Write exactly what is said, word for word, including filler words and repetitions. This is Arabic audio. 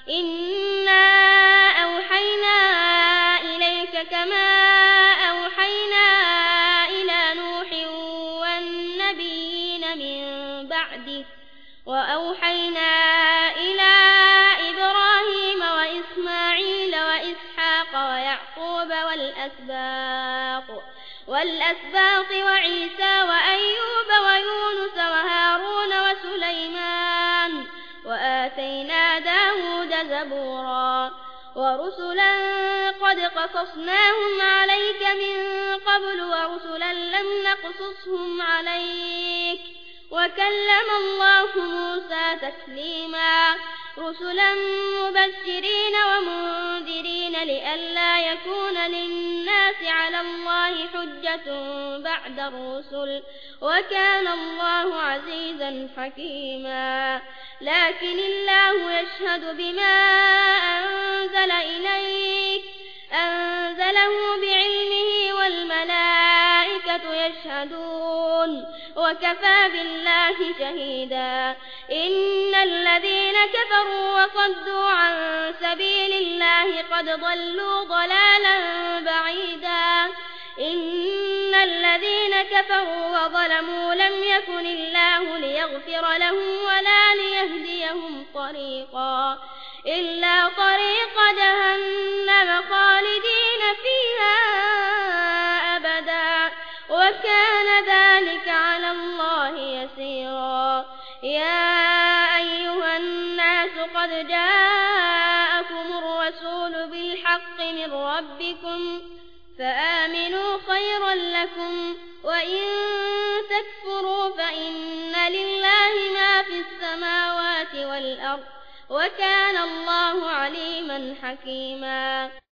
إنا أوحينا إليك كما أوحينا إلى نوح والنبيين من بعده وأوحينا إلى إبراهيم وإسماعيل وإسحاق ويعقوب والأسباط والأسباط وعيسى وأيوب ويونس وهارون وسليمان وآتينا داود زبورا ورسلا قد قصصناهم عليك من قبل ورسلا لم نقصصهم عليك وكلم الله موسى تكليما رسلا مبشرين ومنذرين لئلا يكون للناس على الله حجة بعد الرسل وكان الله عزيزا حكيما لكن الله يشهد بما أنزل إليك أنزله بعلمه والملائكة يشهدون وكفى بالله شهيدا إن الذين كفروا وصدوا عن سبيل الله قد ضلوا ضلالا بعيدا إن الذين كفروا وظلموا لم يكن الله ليغفر لهم ولا ليهديهم طريقا إلا طريق جهنم خالدين فيها أبدا وكان ذلك على الله يسيرا يا أيها الناس قد جاءكم الرسول بالحق من ربكم فآمنوا خيرا لكم وإن تكفروا فإن لله ما في السماوات والأرض وكان الله عليما حكيما.